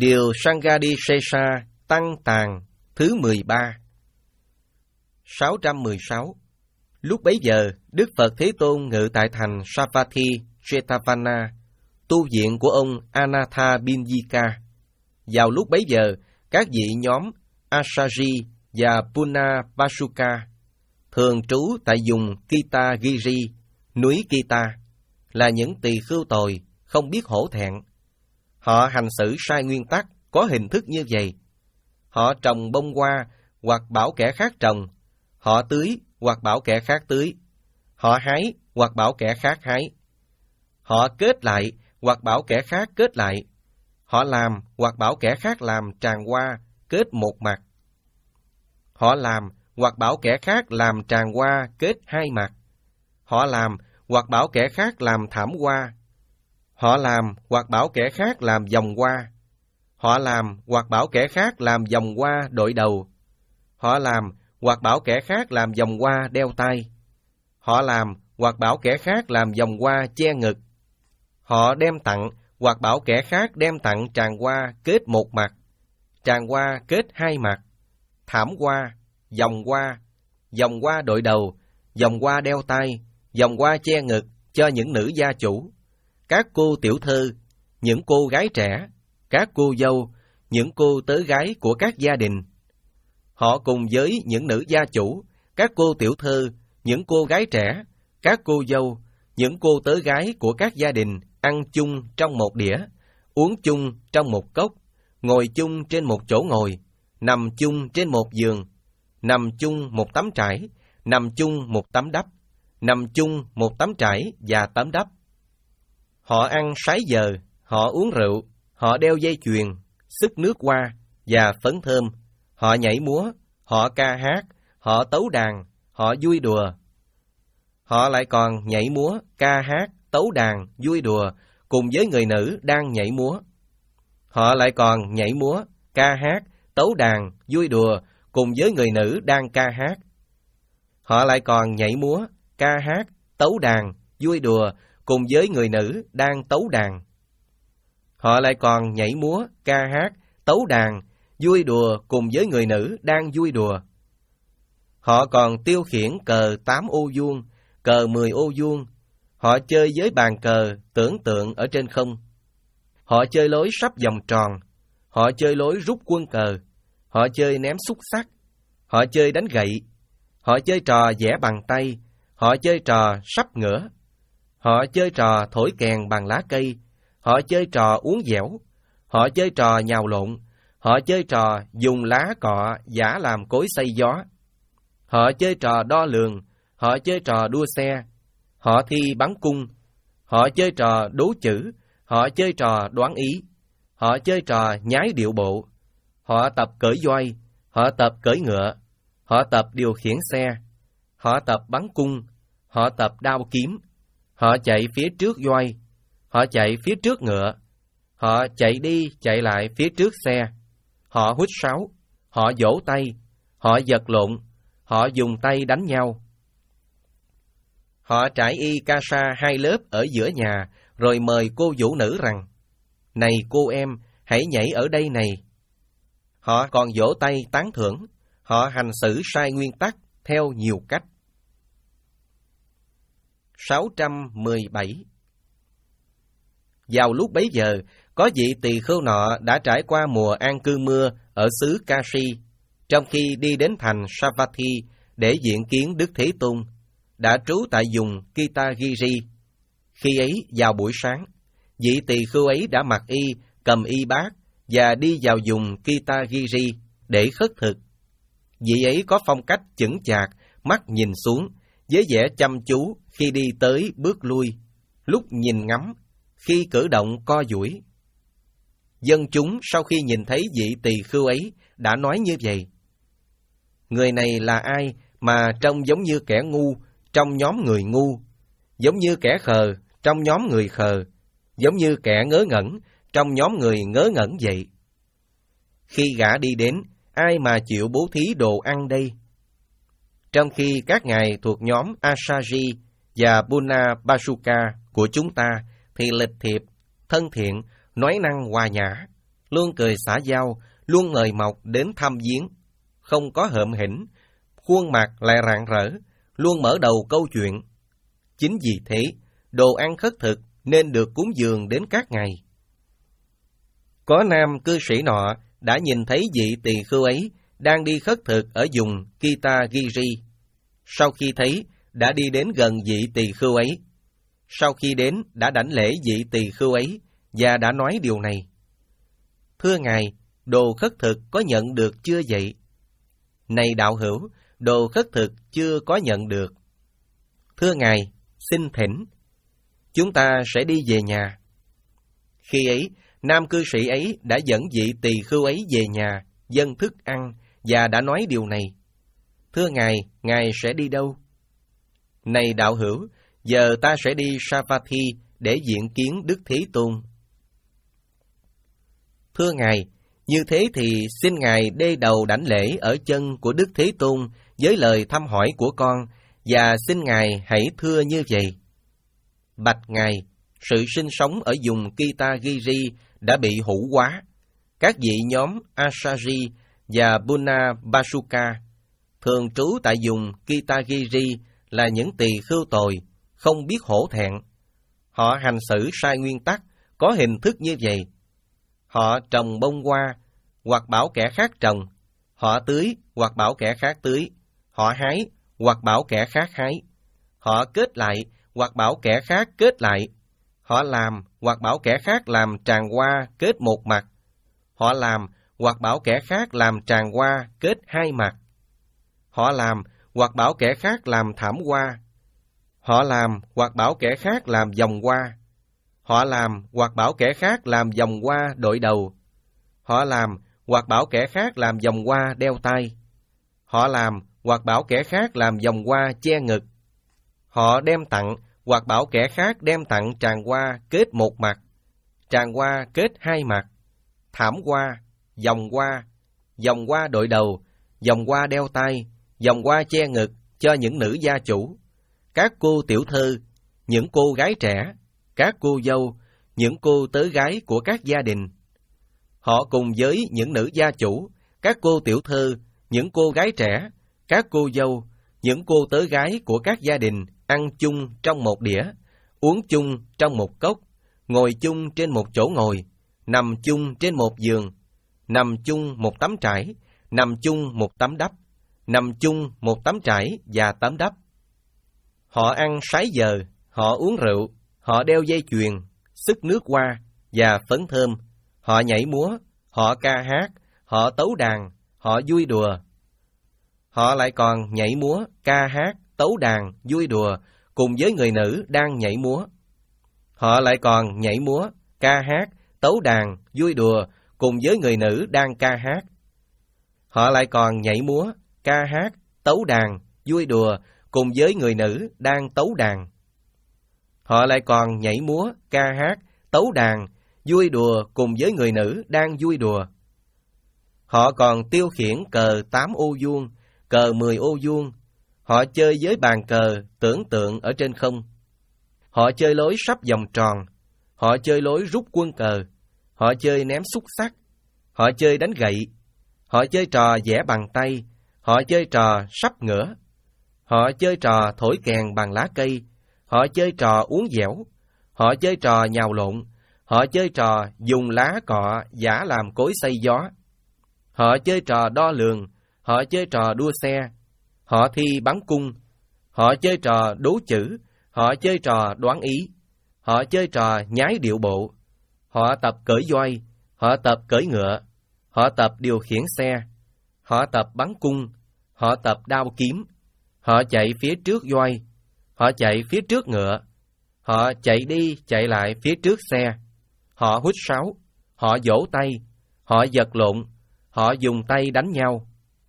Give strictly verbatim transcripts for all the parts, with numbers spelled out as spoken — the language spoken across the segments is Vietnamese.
Điều Sanghadisesa Tăng Tàn thứ mười ba. sáu trăm mười sáu. Lúc bấy giờ, Đức Phật Thế Tôn ngự tại thành Savatthi, Jetavana, tu viện của ông Anathapindika. Vào lúc bấy giờ, các vị nhóm Asaji và Punapasuka thường trú tại vùng Kitagiri, núi Kita, là những tỳ khưu tồi, không biết hổ thẹn. Họ hành xử sai nguyên tắc, có hình thức như vậy. Họ trồng bông hoa, hoặc bảo kẻ khác trồng. Họ tưới, hoặc bảo kẻ khác tưới. Họ hái, hoặc bảo kẻ khác hái. Họ kết lại, hoặc bảo kẻ khác kết lại. Họ làm, hoặc bảo kẻ khác làm tràng hoa, kết một mặt. Họ làm, hoặc bảo kẻ khác làm tràng hoa, kết hai mặt. Họ làm, hoặc bảo kẻ khác làm thảm hoa. Họ làm, hoặc bảo kẻ khác làm vòng hoa. Họ làm, hoặc bảo kẻ khác làm vòng hoa đội đầu. Họ làm, hoặc bảo kẻ khác làm vòng hoa đeo tay. Họ làm, hoặc bảo kẻ khác làm vòng hoa che ngực. Họ đem tặng, hoặc bảo kẻ khác đem tặng tràng hoa kết một mặt, tràng hoa kết hai mặt, thảm hoa, vòng hoa, vòng hoa đội đầu, vòng hoa đeo tay, vòng hoa che ngực cho những nữ gia chủ, các cô tiểu thư, những cô gái trẻ, các cô dâu, những cô tớ gái của các gia đình. Họ cùng với những nữ gia chủ, các cô tiểu thư, những cô gái trẻ, các cô dâu, những cô tớ gái của các gia đình ăn chung trong một đĩa, uống chung trong một cốc, ngồi chung trên một chỗ ngồi, nằm chung trên một giường, nằm chung một tấm trải, nằm chung một tấm đắp, nằm chung một tấm trải và tấm đắp. Họ ăn sái giờ, họ uống rượu, họ đeo dây chuyền, xức nước hoa và phấn thơm, họ nhảy múa, họ ca hát, họ tấu đàn, họ vui đùa. Họ lại còn nhảy múa, ca hát, tấu đàn, vui đùa cùng với người nữ đang nhảy múa. Họ lại còn nhảy múa, ca hát, tấu đàn, vui đùa cùng với người nữ đang ca hát. Họ lại còn nhảy múa, ca hát, tấu đàn, vui đùa cùng với người nữ đang tấu đàn. Họ lại còn nhảy múa, ca hát, tấu đàn, vui đùa cùng với người nữ đang vui đùa. Họ còn tiêu khiển cờ tám ô vuông, cờ mười ô vuông. Họ chơi với bàn cờ tưởng tượng ở trên không. Họ chơi lối sắp vòng tròn. Họ chơi lối rút quân cờ. Họ chơi ném xúc xắc. Họ chơi đánh gậy. Họ chơi trò vẽ bằng tay. Họ chơi trò sắp ngửa. Họ chơi trò thổi kèn bằng lá cây. Họ chơi trò uống dẻo. Họ chơi trò nhào lộn. Họ chơi trò dùng lá cọ giả làm cối xay gió. Họ chơi trò đo lường. Họ chơi trò đua xe. Họ thi bắn cung. Họ chơi trò đố chữ. Họ chơi trò đoán ý. Họ chơi trò nhái điệu bộ. Họ tập cưỡi voi. Họ tập cưỡi ngựa. Họ tập điều khiển xe. Họ tập bắn cung. Họ tập đao kiếm. Họ chạy phía trước voi. Họ chạy phía trước ngựa. Họ chạy đi chạy lại phía trước xe. Họ huýt sáo. Họ vỗ tay. Họ giật lộn. Họ dùng tay đánh nhau. Họ trải y ca sa hai lớp ở giữa nhà, rồi mời cô vũ nữ rằng, này cô em, hãy nhảy ở đây này. Họ còn vỗ tay tán thưởng. Họ hành xử sai nguyên tắc theo nhiều cách. sáu trăm mười bảy. Vào lúc bấy giờ, có vị tỳ khưu nọ đã trải qua mùa an cư mưa ở xứ Kashi, trong khi đi đến thành Savatthi để diện kiến Đức Thế Tôn, đã trú tại vùng Kitagiri. Khi ấy vào buổi sáng, vị tỳ khưu ấy đã mặc y, cầm y bát và đi vào vùng Kitagiri để khất thực. Vị ấy có phong cách chững chạc, mắt nhìn xuống, với vẻ chăm chú khi đi tới bước lui, lúc nhìn ngắm, khi cử động co duỗi. Dân chúng sau khi nhìn thấy vị tỳ khưu ấy đã nói như vậy: người này là ai mà trông giống như kẻ ngu trong nhóm người ngu, giống như kẻ khờ trong nhóm người khờ, giống như kẻ ngớ ngẩn trong nhóm người ngớ ngẩn vậy? Khi gã đi đến, ai mà chịu bố thí đồ ăn đây? Trong khi các ngài thuộc nhóm Asaji và Punapasuka của chúng ta thì lịch thiệp, thân thiện, nói năng hòa nhã, luôn cười xã giao, luôn mời mọc đến thăm viếng, không có hợm hĩnh, khuôn mặt lại rạng rỡ, luôn mở đầu câu chuyện. Chính vì thế, đồ ăn khất thực nên được cúng dường đến các ngày. Có nam cư sĩ nọ đã nhìn thấy vị tỳ khưu ấy đang đi khất thực ở vùng Kitagiri. Sau khi thấy, đã đi đến gần vị tỳ khưu ấy. Sau khi đến, đã đảnh lễ vị tỳ khưu ấy và đã nói điều này: Thưa Ngài, đồ khất thực có nhận được chưa vậy? Này đạo hữu, đồ khất thực chưa có nhận được. Thưa Ngài, xin thỉnh. Chúng ta sẽ đi về nhà. Khi ấy, nam cư sĩ ấy đã dẫn vị tỳ khưu ấy về nhà, dâng thức ăn và đã nói điều này: Thưa Ngài, Ngài sẽ đi đâu? Này đạo hữu, giờ ta sẽ đi Savatthi để diện kiến Đức Thế Tôn. Thưa Ngài, như thế thì xin Ngài đê đầu đảnh lễ ở chân của Đức Thế Tôn với lời thăm hỏi của con, và xin Ngài hãy thưa như vậy: Bạch Ngài, sự sinh sống ở vùng Kitagiri đã bị hủ hóa. Các vị nhóm Asari và Buna Basuka thường trú tại vùng Kitagiri là những tỳ khưu tồi, không biết hổ thẹn. Họ hành xử sai nguyên tắc, có hình thức như vậy. Họ trồng bông hoa, hoặc bảo kẻ khác trồng. Họ tưới, hoặc bảo kẻ khác tưới. Họ hái, hoặc bảo kẻ khác hái. Họ kết lại, hoặc bảo kẻ khác kết lại. Họ làm, hoặc bảo kẻ khác làm tràng hoa kết một mặt. Họ làm, hoặc bảo kẻ khác làm tràng hoa kết hai mặt. Họ làm, hoặc bảo kẻ khác làm thảm hoa. Họ làm, hoặc bảo kẻ khác làm vòng hoa. Họ làm, hoặc bảo kẻ khác làm vòng hoa đội đầu. Họ làm, hoặc bảo kẻ khác làm vòng hoa đeo tay. Họ làm, hoặc bảo kẻ khác làm vòng hoa che ngực. Họ đem tặng, hoặc bảo kẻ khác đem tặng tràng hoa kết một mặt, tràng hoa kết hai mặt, thảm hoa, vòng hoa, vòng hoa đội đầu, vòng hoa đeo tay, vòng hoa che ngực cho những nữ gia chủ, các cô tiểu thư, những cô gái trẻ, các cô dâu, những cô tớ gái của các gia đình. Họ cùng với những nữ gia chủ, các cô tiểu thư, những cô gái trẻ, các cô dâu, những cô tớ gái của các gia đình ăn chung trong một đĩa, uống chung trong một cốc, ngồi chung trên một chỗ ngồi, nằm chung trên một giường, nằm chung một tấm trải, nằm chung một tấm đắp, nằm chung một tấm trải và tấm đắp. Họ ăn sái giờ, họ uống rượu, họ đeo dây chuyền, xức nước hoa và phấn thơm, họ nhảy múa, họ ca hát, họ tấu đàn, họ vui đùa. Họ lại còn nhảy múa, ca hát, tấu đàn, vui đùa cùng với người nữ đang nhảy múa. Họ lại còn nhảy múa, ca hát, tấu đàn, vui đùa cùng với người nữ đang ca hát. Họ lại còn nhảy múa, ca hát, tấu đàn, vui đùa cùng với người nữ đang tấu đàn. Họ lại còn nhảy múa, ca hát, tấu đàn, vui đùa cùng với người nữ đang vui đùa. Họ còn tiêu khiển cờ tám ô vuông, cờ mười ô vuông. Họ chơi với bàn cờ tưởng tượng ở trên không. Họ chơi lối sắp vòng tròn. Họ chơi lối rút quân cờ. Họ chơi ném xúc xắc. Họ chơi đánh gậy. Họ chơi trò vẽ bằng tay. Họ chơi trò sắp ngửa. Họ chơi trò thổi kèn bằng lá cây. Họ chơi trò uống dẻo. Họ chơi trò nhào lộn. Họ chơi trò dùng lá cọ giả làm cối xay gió. Họ chơi trò đo lường. Họ chơi trò đua xe. Họ thi bắn cung. Họ chơi trò đố chữ. Họ chơi trò đoán ý. Họ chơi trò nhái điệu bộ. Họ tập cưỡi voi. Họ tập cưỡi ngựa. Họ tập điều khiển xe. Họ tập bắn cung. Họ tập đao kiếm. Họ chạy phía trước voi. Họ chạy phía trước ngựa. Họ chạy đi chạy lại phía trước xe. Họ huýt sáo. Họ vỗ tay. Họ giật lộn. Họ dùng tay đánh nhau.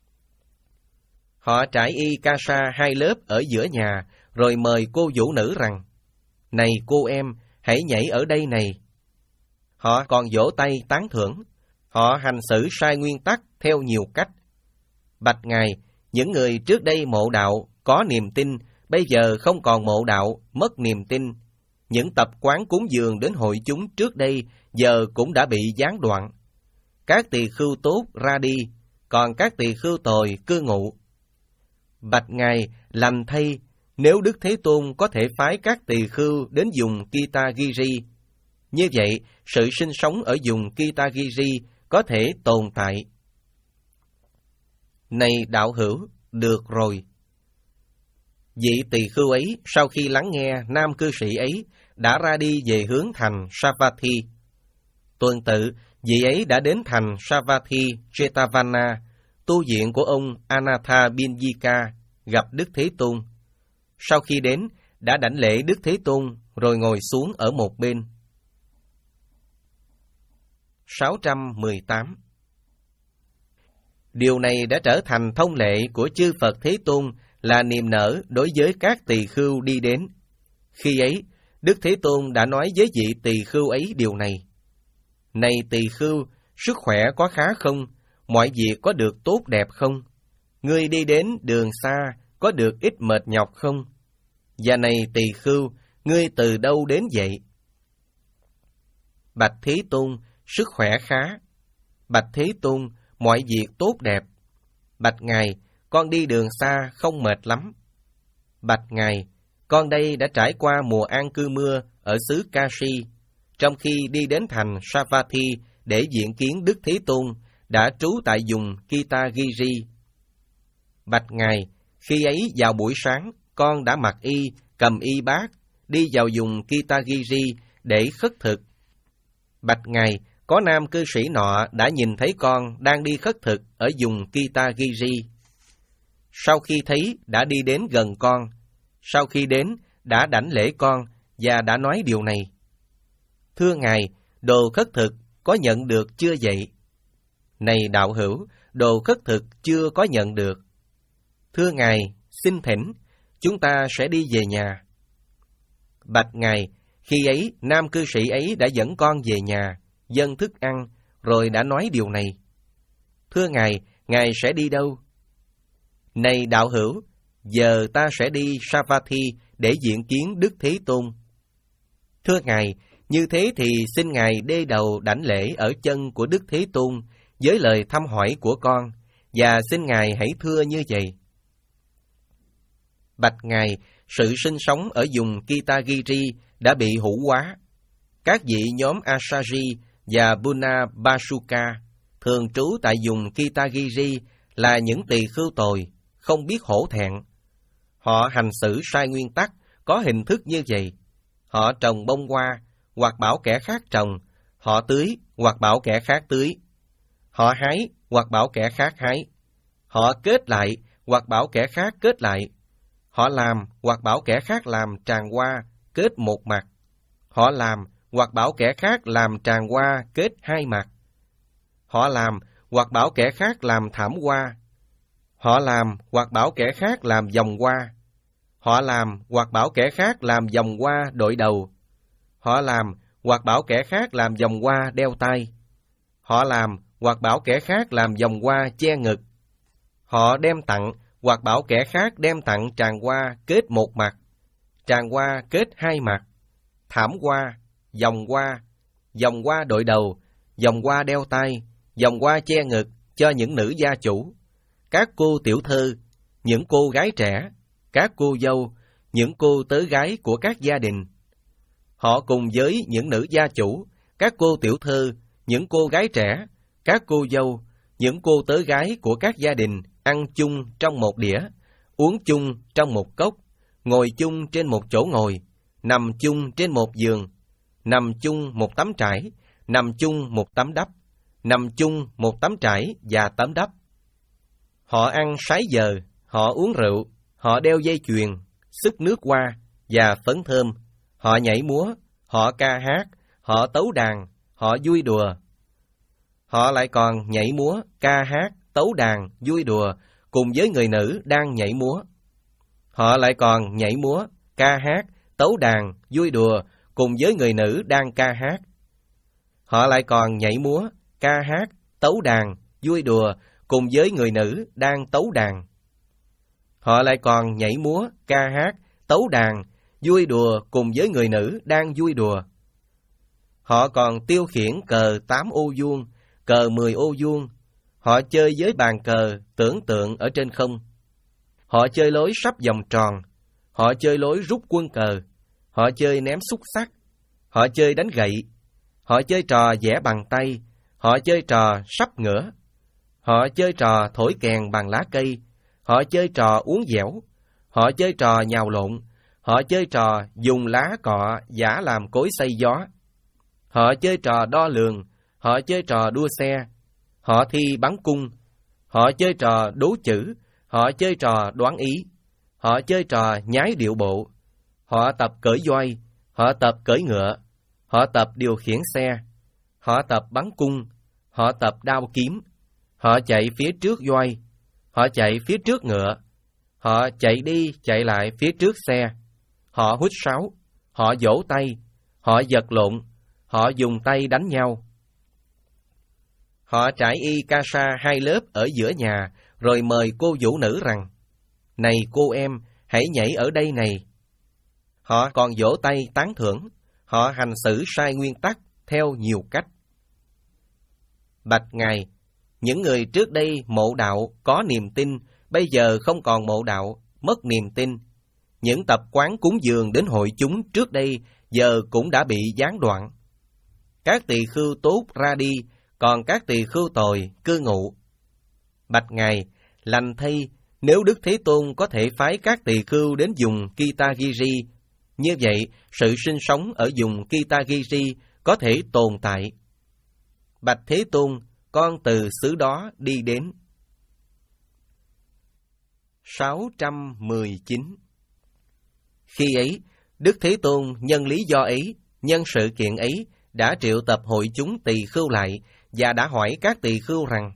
Họ trải y ca sa hai lớp ở giữa nhà, rồi mời cô vũ nữ rằng: Này cô em, hãy nhảy ở đây này. Họ còn vỗ tay tán thưởng. Họ hành xử sai nguyên tắc theo nhiều cách. Bạch Ngài, những người trước đây mộ đạo, có niềm tin, bây giờ không còn mộ đạo, mất niềm tin. Những tập quán cúng dường đến hội chúng trước đây, giờ cũng đã bị gián đoạn. các tỳ khưu tốt ra đi, còn các tỳ khưu tồi cư ngụ. Bạch Ngài, lành thay, nếu Đức Thế Tôn có thể phái các tỳ khưu đến vùng Kitagiri, như vậy sự sinh sống ở vùng Kitagiri có thể tồn tại. Này đạo hữu, được rồi. Vị tỳ khưu ấy sau khi lắng nghe nam cư sĩ ấy đã ra đi về hướng thành Savatthi. Tuần tự, vị ấy đã đến thành Savatthi Jetavana, tu viện của ông Anatha Binyika, gặp Đức Thế Tôn. Sau khi đến, đã đảnh lễ Đức Thế Tôn rồi ngồi xuống ở một bên. sáu trăm mười tám. Điều này đã trở thành thông lệ của chư Phật Thế Tôn, là niềm nở đối với các tỳ khưu đi đến. Khi ấy, Đức Thế Tôn đã nói với vị tỳ khưu ấy điều này: Này tỳ khưu, sức khỏe có khá không? Mọi việc có được tốt đẹp không? Ngươi đi đến đường xa, có được ít mệt nhọc không? Và này tỳ khưu, ngươi từ đâu đến vậy? Bạch Thế Tôn, sức khỏe khá. Bạch Thế Tôn, mọi việc tốt đẹp. Bạch Ngài, con đi đường xa không mệt lắm. Bạch Ngài, con đây đã trải qua mùa an cư mưa ở xứ Kashi, trong khi đi đến thành Savatthi để diện kiến Đức Thế Tôn, đã trú tại vùng Kitagiri. Bạch Ngài, khi ấy vào buổi sáng, con đã mặc y, cầm y bát, đi vào vùng Kitagiri để khất thực. Bạch Ngài, có nam cư sĩ nọ đã nhìn thấy con đang đi khất thực ở vùng Kitagiri. Sau khi thấy, đã đi đến gần con. Sau khi đến, đã đảnh lễ con và đã nói điều này: Thưa Ngài, đồ khất thực có nhận được chưa vậy? Này đạo hữu, đồ khất thực chưa có nhận được. Thưa Ngài, xin thỉnh, chúng ta sẽ đi về nhà. Bạch Ngài, khi ấy nam cư sĩ ấy đã dẫn con về nhà, dâng thức ăn, rồi đã nói điều này: Thưa Ngài, Ngài sẽ đi đâu? Này đạo hữu, giờ ta sẽ đi Savatthi để diện kiến Đức Thế Tôn. Thưa Ngài, như thế thì xin Ngài đê đầu đảnh lễ ở chân của Đức Thế Tôn với lời thăm hỏi của con, và xin Ngài hãy thưa như vậy. Bạch Ngài, sự sinh sống ở vùng Kitagiri đã bị hủ hóa. Các vị nhóm Asaji và Buna Basuka thường trú tại vùng Kitagiri là những tỳ khưu tồi, không biết hổ thẹn. Họ hành xử sai nguyên tắc, có hình thức như vậy. Họ trồng bông hoa, hoặc bảo kẻ khác trồng. Họ tưới, hoặc bảo kẻ khác tưới. Họ hái, hoặc bảo kẻ khác hái. Họ kết lại, hoặc bảo kẻ khác kết lại. Họ làm, hoặc bảo kẻ khác làm tràng hoa, kết một mặt. Họ làm, hoặc bảo kẻ khác làm tràng hoa, kết hai mặt. Họ làm, hoặc bảo kẻ khác làm thảm hoa. Họ làm, hoặc bảo kẻ khác làm vòng hoa. Họ làm, hoặc bảo kẻ khác làm vòng hoa đội đầu. Họ làm, hoặc bảo kẻ khác làm vòng hoa đeo tay. Họ làm, hoặc bảo kẻ khác làm vòng hoa che ngực. Họ đem tặng, hoặc bảo kẻ khác đem tặng tràng hoa kết một mặt, tràng hoa kết hai mặt, thảm hoa, vòng hoa, vòng hoa đội đầu, vòng hoa đeo tay, vòng hoa che ngực cho những nữ gia chủ, các cô tiểu thư, những cô gái trẻ, các cô dâu, những cô tớ gái của các gia đình. Họ cùng với những nữ gia chủ, các cô tiểu thư, những cô gái trẻ, các cô dâu, những cô tớ gái của các gia đình ăn chung trong một đĩa, uống chung trong một cốc, ngồi chung trên một chỗ ngồi, nằm chung trên một giường, nằm chung một tấm trải, nằm chung một tấm đắp, nằm chung một tấm trải và tấm đắp. Họ ăn sái giờ, họ uống rượu, họ đeo dây chuyền, xức nước hoa và phấn thơm, họ nhảy múa, họ ca hát, họ tấu đàn, họ vui đùa. Họ lại còn nhảy múa, ca hát, tấu đàn, vui đùa cùng với người nữ đang nhảy múa. Họ lại còn nhảy múa, ca hát, tấu đàn, vui đùa cùng với người nữ đang ca hát. Họ lại còn nhảy múa, ca hát, tấu đàn, vui đùa cùng với người nữ đang tấu đàn. Họ lại còn nhảy múa, ca hát, tấu đàn, vui đùa cùng với người nữ đang vui đùa. Họ còn tiêu khiển cờ tám ô vuông, cờ mười ô vuông. Họ chơi với bàn cờ tưởng tượng ở trên không. Họ chơi lối sắp vòng tròn. Họ chơi lối rút quân cờ. Họ chơi ném xúc xắc. Họ chơi đánh gậy. Họ chơi trò vẽ bằng tay. Họ chơi trò sắp ngửa. Họ chơi trò thổi kèn bằng lá cây. Họ chơi trò uốn dẻo. Họ chơi trò nhào lộn. Họ chơi trò dùng lá cọ giả làm cối xay gió. Họ chơi trò đo lường. Họ chơi trò đua xe. Họ thi bắn cung. Họ chơi trò đố chữ. Họ chơi trò đoán ý. Họ chơi trò nhái điệu bộ. Họ tập cưỡi voi. Họ tập cưỡi ngựa. Họ tập điều khiển xe. Họ tập bắn cung. Họ tập đao kiếm. Họ chạy phía trước voi. Họ chạy phía trước ngựa. Họ chạy đi chạy lại phía trước xe. Họ huýt sáo. Họ vỗ tay. Họ giật lộn. Họ dùng tay đánh nhau. Họ trải y ca sa hai lớp ở giữa nhà, rồi mời cô vũ nữ rằng, này cô em, hãy nhảy ở đây này. Họ còn vỗ tay tán thưởng. Họ hành xử sai nguyên tắc theo nhiều cách. Bạch Ngài, những người trước đây mộ đạo có niềm tin, bây giờ không còn mộ đạo, mất niềm tin. Những tập quán cúng dường đến hội chúng trước đây giờ cũng đã bị gián đoạn. Các tỳ khưu tốt ra đi, còn các tỳ khưu tồi cư ngụ. Bạch Ngài, lành thay, nếu Đức Thế Tôn có thể phái các tỳ khưu đến vùng Kitagiri, như vậy sự sinh sống ở vùng Kitagiri có thể tồn tại. Bạch Thế Tôn, con từ xứ đó đi đến. sáu trăm mười chín. Khi ấy, Đức Thế Tôn nhân lý do ấy, nhân sự kiện ấy, đã triệu tập hội chúng tỳ khưu lại và đã hỏi các tỳ khưu rằng,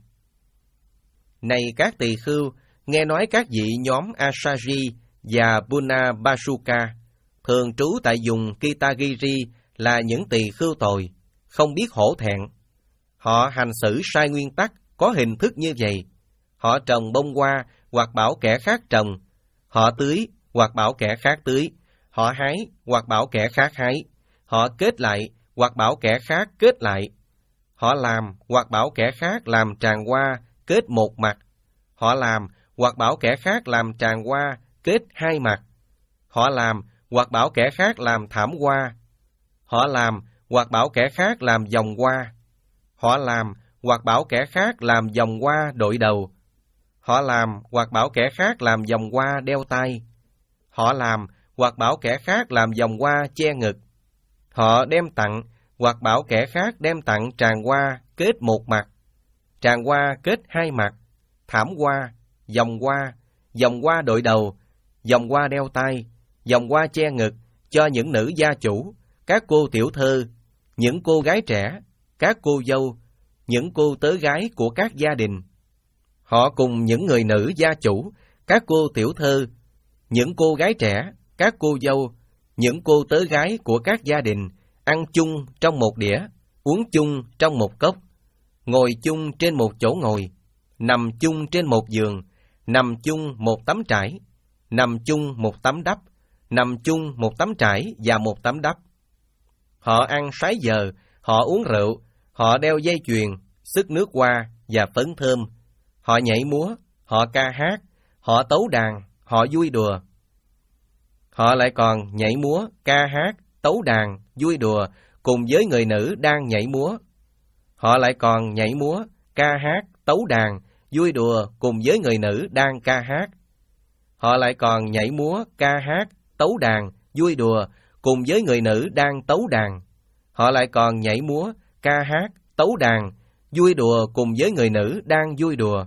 này các tỳ khưu, nghe nói các vị nhóm Asaji và Puna Basuka thường trú tại vùng Kitagiri là những tỳ khưu tồi, không biết hổ thẹn. Họ hành xử sai nguyên tắc, có hình thức như vậy. Họ trồng bông hoa hoặc bảo kẻ khác trồng. Họ tưới hoặc bảo kẻ khác tưới. Họ hái hoặc bảo kẻ khác hái. Họ kết lại hoặc bảo kẻ khác kết lại. Họ làm hoặc bảo kẻ khác làm tràng hoa kết một mặt. Họ làm hoặc bảo kẻ khác làm tràng hoa kết hai mặt. Họ làm hoặc bảo kẻ khác làm thảm hoa. Họ làm hoặc bảo kẻ khác làm vòng hoa. Họ làm hoặc bảo kẻ khác làm vòng hoa đội đầu. Họ làm hoặc bảo kẻ khác làm vòng hoa đeo tay. Họ làm hoặc bảo kẻ khác làm vòng hoa che ngực. Họ đem tặng hoặc bảo kẻ khác đem tặng tràng hoa kết một mặt, tràng hoa kết hai mặt, thảm hoa, vòng hoa, vòng hoa đội đầu, vòng hoa đeo tay, vòng hoa che ngực cho những nữ gia chủ, các cô tiểu thơ, những cô gái trẻ, các cô dâu, những cô tớ gái của các gia đình. Họ cùng những người nữ gia chủ, các cô tiểu thơ, những cô gái trẻ, các cô dâu, những cô tớ gái của các gia đình, ăn chung trong một đĩa, uống chung trong một cốc, ngồi chung trên một chỗ ngồi, nằm chung trên một giường, nằm chung một tấm trải, nằm chung một tấm đắp, nằm chung một tấm trải và một tấm đắp. Họ ăn sái giờ, họ uống rượu, họ đeo dây chuyền, sức nước hoa và phấn thơm. Họ nhảy múa, họ ca hát, họ tấu đàn, họ vui đùa. Họ lại còn nhảy múa, ca hát, tấu đàn, vui đùa cùng với người nữ đang nhảy múa. Họ lại còn nhảy múa, ca hát, tấu đàn, vui đùa cùng với người nữ đang ca hát. Họ lại còn nhảy múa, ca hát, tấu đàn, vui đùa cùng với người nữ đang tấu đàn. Họ lại còn nhảy múa, ca hát, tấu đàn, vui đùa cùng với người nữ đang vui đùa.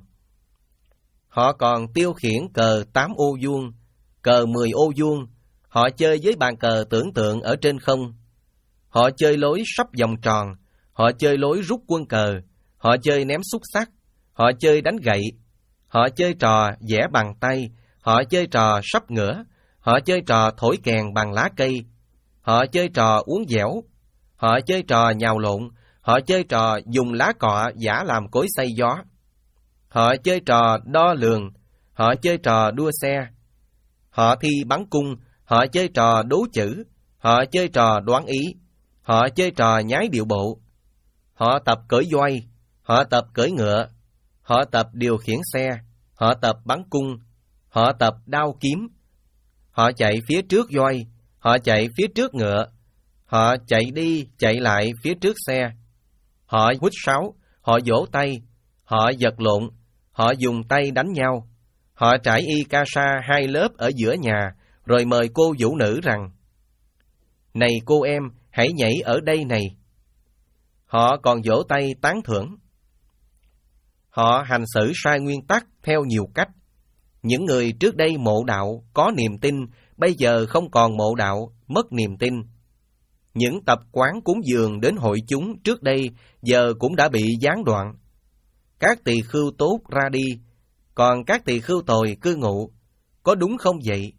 Họ còn tiêu khiển cờ tám ô vuông, cờ mười ô vuông. Họ chơi với bàn cờ tưởng tượng ở trên không. Họ chơi lối sắp vòng tròn. Họ chơi lối rút quân cờ. Họ chơi ném xúc xắc. Họ chơi đánh gậy. Họ chơi trò vẽ bằng tay. Họ chơi trò sắp ngửa. Họ chơi trò thổi kèn bằng lá cây. Họ chơi trò uốn dẻo. Họ chơi trò nhào lộn. Họ chơi trò dùng lá cọ giả làm cối xay gió. Họ chơi trò đo lường. Họ chơi trò đua xe. Họ thi bắn cung. Họ chơi trò đố chữ. Họ chơi trò đoán ý. Họ chơi trò nhái điệu bộ. Họ tập cưỡi voi. họ tập cưỡi ngựa, họ tập điều khiển xe, họ tập bắn cung, họ tập đao kiếm, họ chạy phía trước voi, họ chạy phía trước ngựa, họ chạy đi chạy lại phía trước xe, họ huýt sáo, họ vỗ tay, họ vật lộn, họ dùng tay đánh nhau, họ trải y ca sa hai lớp ở giữa nhà, rồi mời cô vũ nữ rằng: "Này cô em, hãy nhảy ở đây này." Họ còn vỗ tay tán thưởng. Họ hành xử sai nguyên tắc theo nhiều cách. Những người trước đây mộ đạo, có niềm tin, bây giờ không còn mộ đạo, mất niềm tin. Những tập quán cúng dường đến hội chúng trước đây giờ cũng đã bị gián đoạn. Các tỳ khưu tốt ra đi, còn các tỳ khưu tồi cư ngụ. Có đúng không vậy?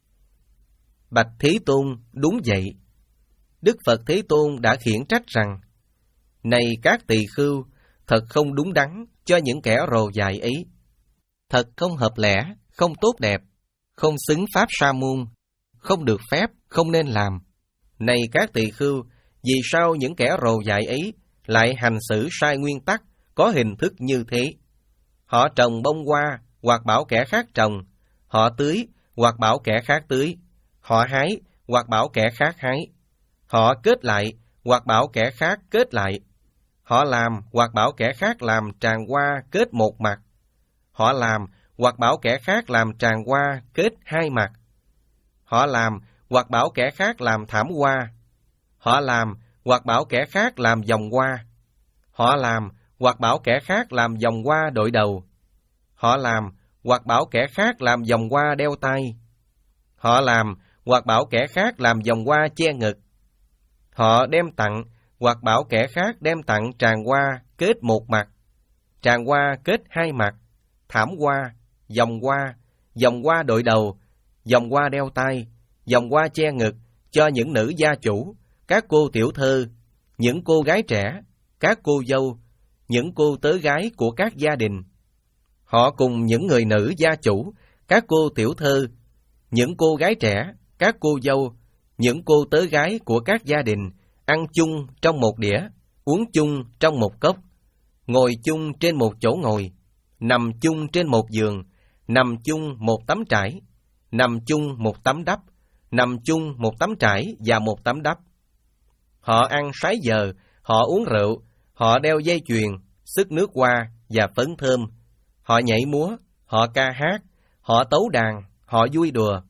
Bạch Thế Tôn, đúng vậy. Đức Phật Thế Tôn đã khiển trách rằng: "Này các tỳ khưu, thật không đúng đắn cho những kẻ rồ dại ấy. Thật không hợp lẽ, không tốt đẹp, không xứng pháp sa môn, không được phép, không nên làm. Này các tỳ khưu, vì sao những kẻ rồ dại ấy lại hành xử sai nguyên tắc, có hình thức như thế? Họ trồng bông hoa, hoặc bảo kẻ khác trồng. Họ tưới, hoặc bảo kẻ khác tưới. Họ hái, hoặc bảo kẻ khác hái. Họ kết lại, hoặc bảo kẻ khác kết lại. Họ làm, hoặc bảo kẻ khác làm tràng hoa kết một mặt. Họ làm, hoặc bảo kẻ khác làm tràng hoa kết hai mặt. Họ làm, hoặc bảo kẻ khác làm thảm hoa. Họ làm, hoặc bảo kẻ khác làm vòng hoa. Họ làm, hoặc bảo kẻ khác làm vòng hoa đội đầu. Họ làm, hoặc bảo kẻ khác làm vòng hoa đeo tay. Họ làm, hoặc bảo kẻ khác làm vòng hoa che ngực. Họ đem tặng, hoặc bảo kẻ khác đem tặng tràng hoa kết một mặt, tràng hoa kết hai mặt, thảm hoa, vòng hoa, vòng hoa đội đầu, vòng hoa đeo tay, vòng hoa che ngực cho những nữ gia chủ, các cô tiểu thơ, những cô gái trẻ, các cô dâu, những cô tớ gái của các gia đình. Họ cùng những người nữ gia chủ, các cô tiểu thơ, những cô gái trẻ, các cô dâu, những cô tớ gái của các gia đình ăn chung trong một đĩa, uống chung trong một cốc, ngồi chung trên một chỗ ngồi, nằm chung trên một giường, nằm chung một tấm trải, nằm chung một tấm đắp, nằm chung một tấm trải và một tấm đắp. Họ ăn sái giờ, họ uống rượu, họ đeo dây chuyền, sức nước hoa và phấn thơm. Họ nhảy múa, họ ca hát, họ tấu đàn, họ vui đùa.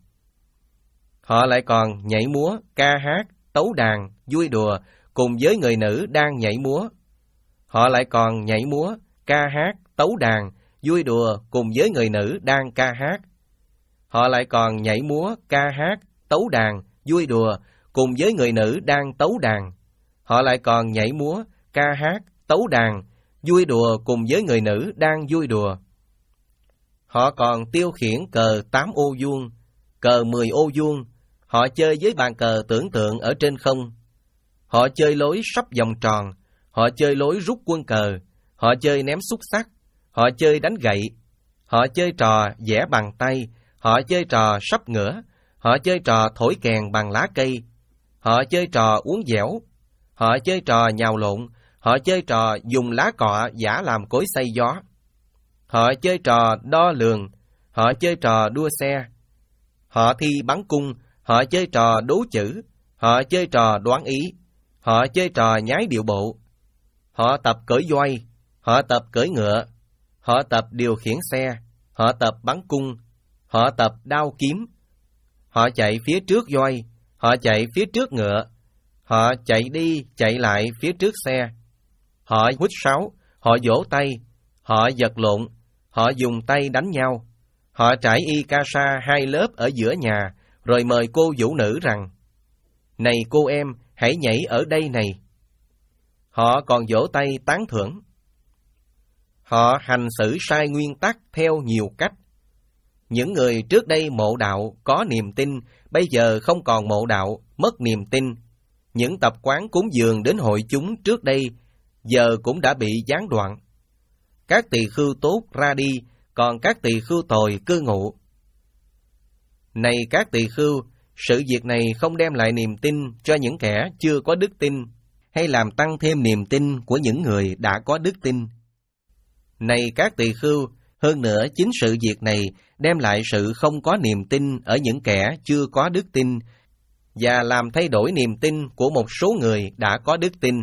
Họ lại còn nhảy múa, ca hát, tấu đàn, vui đùa cùng với người nữ đang nhảy múa. Họ lại còn nhảy múa, ca hát, tấu đàn, vui đùa cùng với người nữ đang ca hát. Họ lại còn nhảy múa, ca hát, tấu đàn, vui đùa cùng với người nữ đang tấu đàn. Họ lại còn nhảy múa, ca hát, tấu đàn, vui đùa cùng với người nữ đang vui đùa. Họ còn tiêu khiển cờ tám ô vuông, cờ mười ô vuông. Họ chơi với bàn cờ tưởng tượng ở trên không. Họ chơi lối sắp vòng tròn. Họ chơi lối rút quân cờ. Họ chơi ném xúc xắc. Họ chơi đánh gậy. Họ chơi trò vẽ bằng tay. Họ chơi trò sắp ngửa. Họ chơi trò thổi kèn bằng lá cây. Họ chơi trò uống dẻo. Họ chơi trò nhào lộn. Họ chơi trò dùng lá cọ giả làm cối xay gió. Họ chơi trò đo lường. Họ chơi trò đua xe. Họ thi bắn cung. Họ chơi trò đố chữ. Họ chơi trò đoán ý. Họ chơi trò nhái điệu bộ. Họ tập cưỡi voi. Họ tập cưỡi ngựa. Họ tập điều khiển xe. Họ tập bắn cung. Họ tập đao kiếm. Họ chạy phía trước voi. Họ chạy phía trước ngựa. Họ chạy đi chạy lại phía trước xe. Họ huýt sáo. Họ vỗ tay. Họ vật lộn. Họ dùng tay đánh nhau. Họ trải y ca sa hai lớp ở giữa nhà, rồi mời cô vũ nữ rằng: "Này cô em, hãy nhảy ở đây này." Họ còn vỗ tay tán thưởng. Họ hành xử sai nguyên tắc theo nhiều cách. Những người trước đây mộ đạo, có niềm tin, bây giờ không còn mộ đạo, mất niềm tin. Những tập quán cúng dường đến hội chúng trước đây, giờ cũng đã bị gián đoạn. Các tỳ khưu tốt ra đi, còn các tỳ khưu tồi cư ngụ. Này các tỳ khưu, sự việc này không đem lại niềm tin cho những kẻ chưa có đức tin, hay làm tăng thêm niềm tin của những người đã có đức tin. Này các tỳ khưu, hơn nữa chính sự việc này đem lại sự không có niềm tin ở những kẻ chưa có đức tin và làm thay đổi niềm tin của một số người đã có đức tin.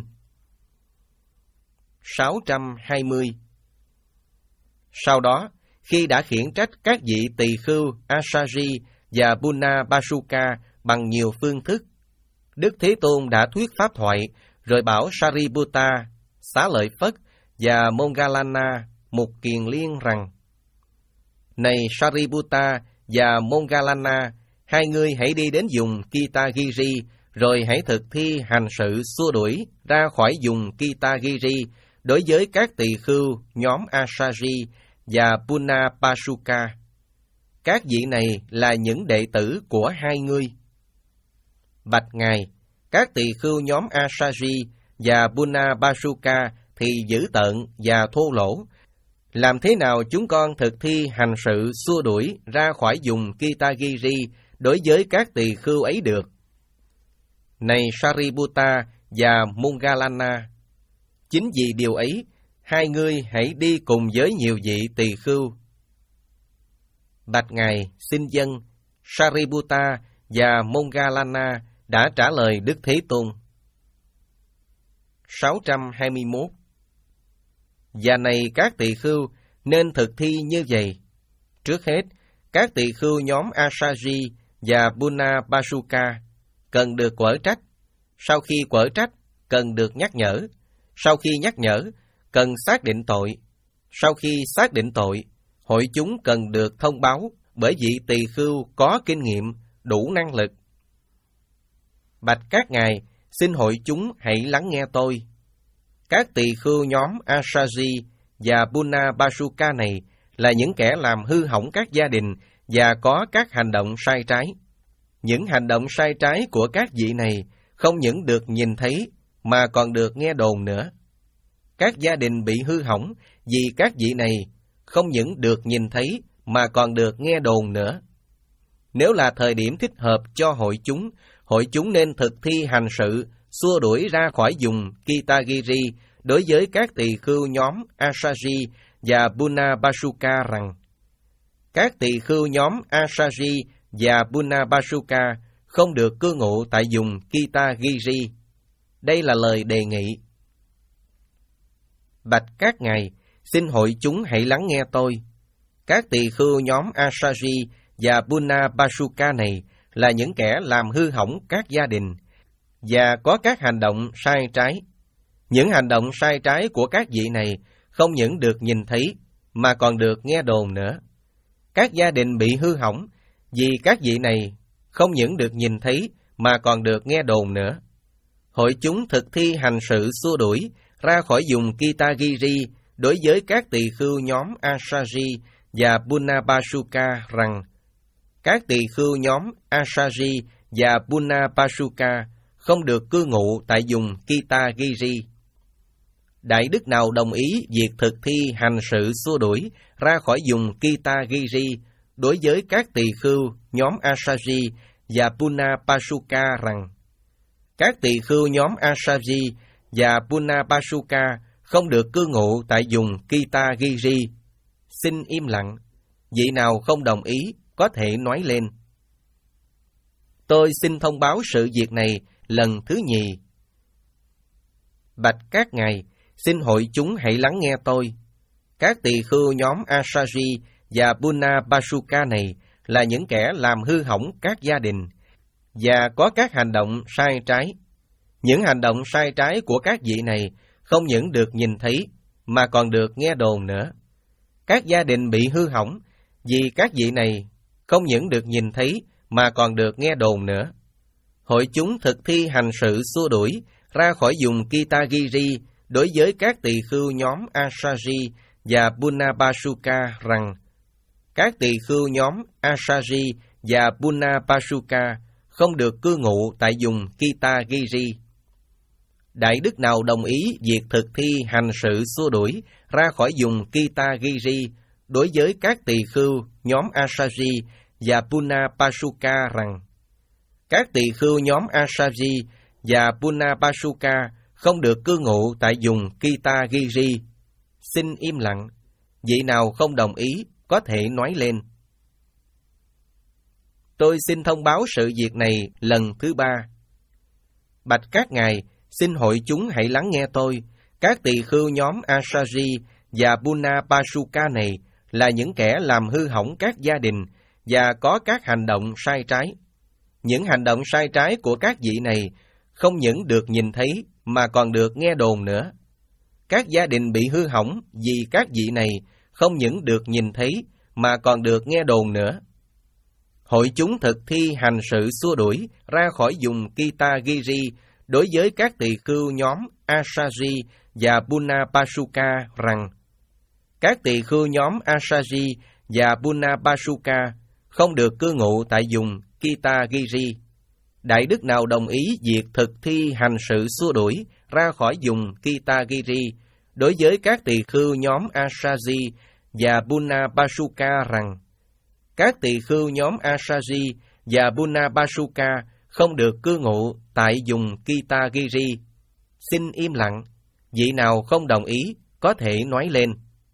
sáu trăm hai mươi. Sau đó, khi đã khiển trách các vị tỳ khưu Asaji và Bunna Basuka bằng nhiều phương thức, Đức Thế Tôn đã thuyết pháp thoại rồi bảo Sariputta, Xá Lợi Phất và Moggallana, Mục Kiền Liên rằng: Này Sariputta và Moggallana, hai ngươi hãy đi đến vùng Kitagiri, rồi hãy thực thi hành sự xua đuổi ra khỏi vùng Kitagiri đối với các tỳ khưu nhóm Asaji và Bunna Basuka. Các vị này là những đệ tử của hai ngươi. Bạch Ngài, các tỳ khưu nhóm Asaji và Bunna Basuka thì dữ tợn và thô lỗ. Làm thế nào chúng con thực thi hành sự xua đuổi ra khỏi vùng Kitagiri đối với các tỳ khưu ấy được? Này Sariputta và Moggallana, chính vì điều ấy, hai ngươi hãy đi cùng với nhiều vị tỳ khưu. Bạch Ngài, xin dân, Sariputta và Moggallana đã trả lời Đức Thế Tôn. sáu trăm hai mươi mốt. Và này các tỳ khưu, nên thực thi như vậy. Trước hết, các tỳ khưu nhóm Asaji và Bunna Basuka cần được quở trách. Sau khi quở trách, cần được nhắc nhở. Sau khi nhắc nhở, cần xác định tội. Sau khi xác định tội, hội chúng cần được thông báo bởi vị tỳ khưu có kinh nghiệm, đủ năng lực. Bạch các ngài, xin hội chúng hãy lắng nghe tôi. Các tỳ khưu nhóm Asaji và Bunna Basuka này là những kẻ làm hư hỏng các gia đình và có các hành động sai trái. Những hành động sai trái của các vị này không những được nhìn thấy mà còn được nghe đồn nữa. Các gia đình bị hư hỏng vì các vị này không những được nhìn thấy mà còn được nghe đồn nữa. Nếu là thời điểm thích hợp cho hội chúng, hội chúng nên thực thi hành sự xua đuổi ra khỏi vùng Kitagiri đối với các tỳ khưu nhóm Asaji và Bunna Basuka rằng: Các tỳ khưu nhóm Asaji và Bunna Basuka không được cư ngụ tại vùng Kitagiri. Đây là lời đề nghị. Bạch các ngài, xin hội chúng hãy lắng nghe tôi. Các tỳ khưu nhóm Asaji và Bunna Basuka này là những kẻ làm hư hỏng các gia đình và có các hành động sai trái. Những hành động sai trái của các vị này không những được nhìn thấy mà còn được nghe đồn nữa. Các gia đình bị hư hỏng vì các vị này không những được nhìn thấy mà còn được nghe đồn nữa. Hội chúng thực thi hành sự xua đuổi ra khỏi vùng Kitagiri đối với các tỳ khưu nhóm Asaji và Bunna Basuka rằng: Các tỳ khưu nhóm Asaji và Bunna Basuka không được cư ngụ tại vùng Kitagiri. Đại đức nào đồng ý việc thực thi hành sự xua đuổi ra khỏi vùng Kitagiri đối với các tỳ khưu nhóm Asaji và Bunna Basuka rằng: Các tỳ khưu nhóm Asaji và Bunna Basuka không được cư ngụ tại vùng Kitagiri? Xin im lặng. Vị nào không đồng ý có thể nói lên. Tôi xin thông báo sự việc này lần thứ nhì. Bạch các ngài, xin hội chúng hãy lắng nghe tôi. Các tỳ khưu nhóm Asaji và Bunna Basuka này là những kẻ làm hư hỏng các gia đình và có các hành động sai trái. Những hành động sai trái của các vị này không những được nhìn thấy mà còn được nghe đồn nữa. Các gia đình bị hư hỏng vì các vị này không những được nhìn thấy mà còn được nghe đồn nữa. Hội chúng thực thi hành sự xua đuổi ra khỏi vùng Kitagiri đối với các tỳ khưu nhóm Asaji và Bunna Basuka rằng: Các tỳ khưu nhóm Asaji và Bunna Basuka không được cư ngụ tại vùng Kitagiri. Đại đức nào đồng ý việc thực thi hành sự xua đuổi ra khỏi vùng Kitagiri đối với các tỳ khưu nhóm Asaji và Bunna Basuka rằng: Các tỳ khưu nhóm Asaji và Bunna Basuka không được cư ngụ tại vùng Kitagiri? Xin im lặng. Vị nào không đồng ý có thể nói lên. Tôi xin thông báo sự việc này lần thứ ba. Bạch các ngài, xin hội chúng hãy lắng nghe tôi. Các tỳ khưu nhóm Asaji và Bunapasuka này là những kẻ làm hư hỏng các gia đình và có các hành động sai trái. Những hành động sai trái của các vị này không những được nhìn thấy mà còn được nghe đồn nữa. Các gia đình bị hư hỏng vì các vị này không những được nhìn thấy mà còn được nghe đồn nữa. Hội chúng thực thi hành sự xua đuổi ra khỏi vùng Kitagiri đối với các tỳ khưu nhóm Asaji và Bunapasuka rằng các tỳ khưu nhóm Asaji và Bunapasuka không được cư ngụ tại vùng Kitagiri. Đại đức nào đồng ý việc thực thi hành sự xua đuổi ra khỏi vùng Kitagiri đối với các tỳ khưu nhóm Asaji và Bunapasuka rằng các tỳ khưu nhóm Asaji và Bunapasuka không được cư ngụ tại vùng Kitagiri? Xin im lặng. Vị nào không đồng ý có thể nói lên.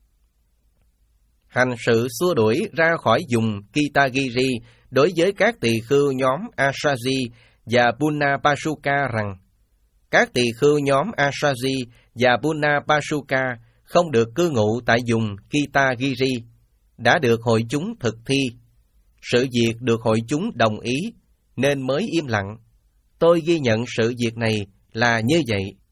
Hành sự xua đuổi ra khỏi vùng Kitagiri đối với các tỳ khưu nhóm Asaji và Bunapasuka rằng các tỳ khưu nhóm Asaji và Bunapasuka không được cư ngụ tại vùng Kitagiri đã được hội chúng thực thi. Sự việc được hội chúng đồng ý nên mới im lặng. Tôi ghi nhận sự việc này là như vậy.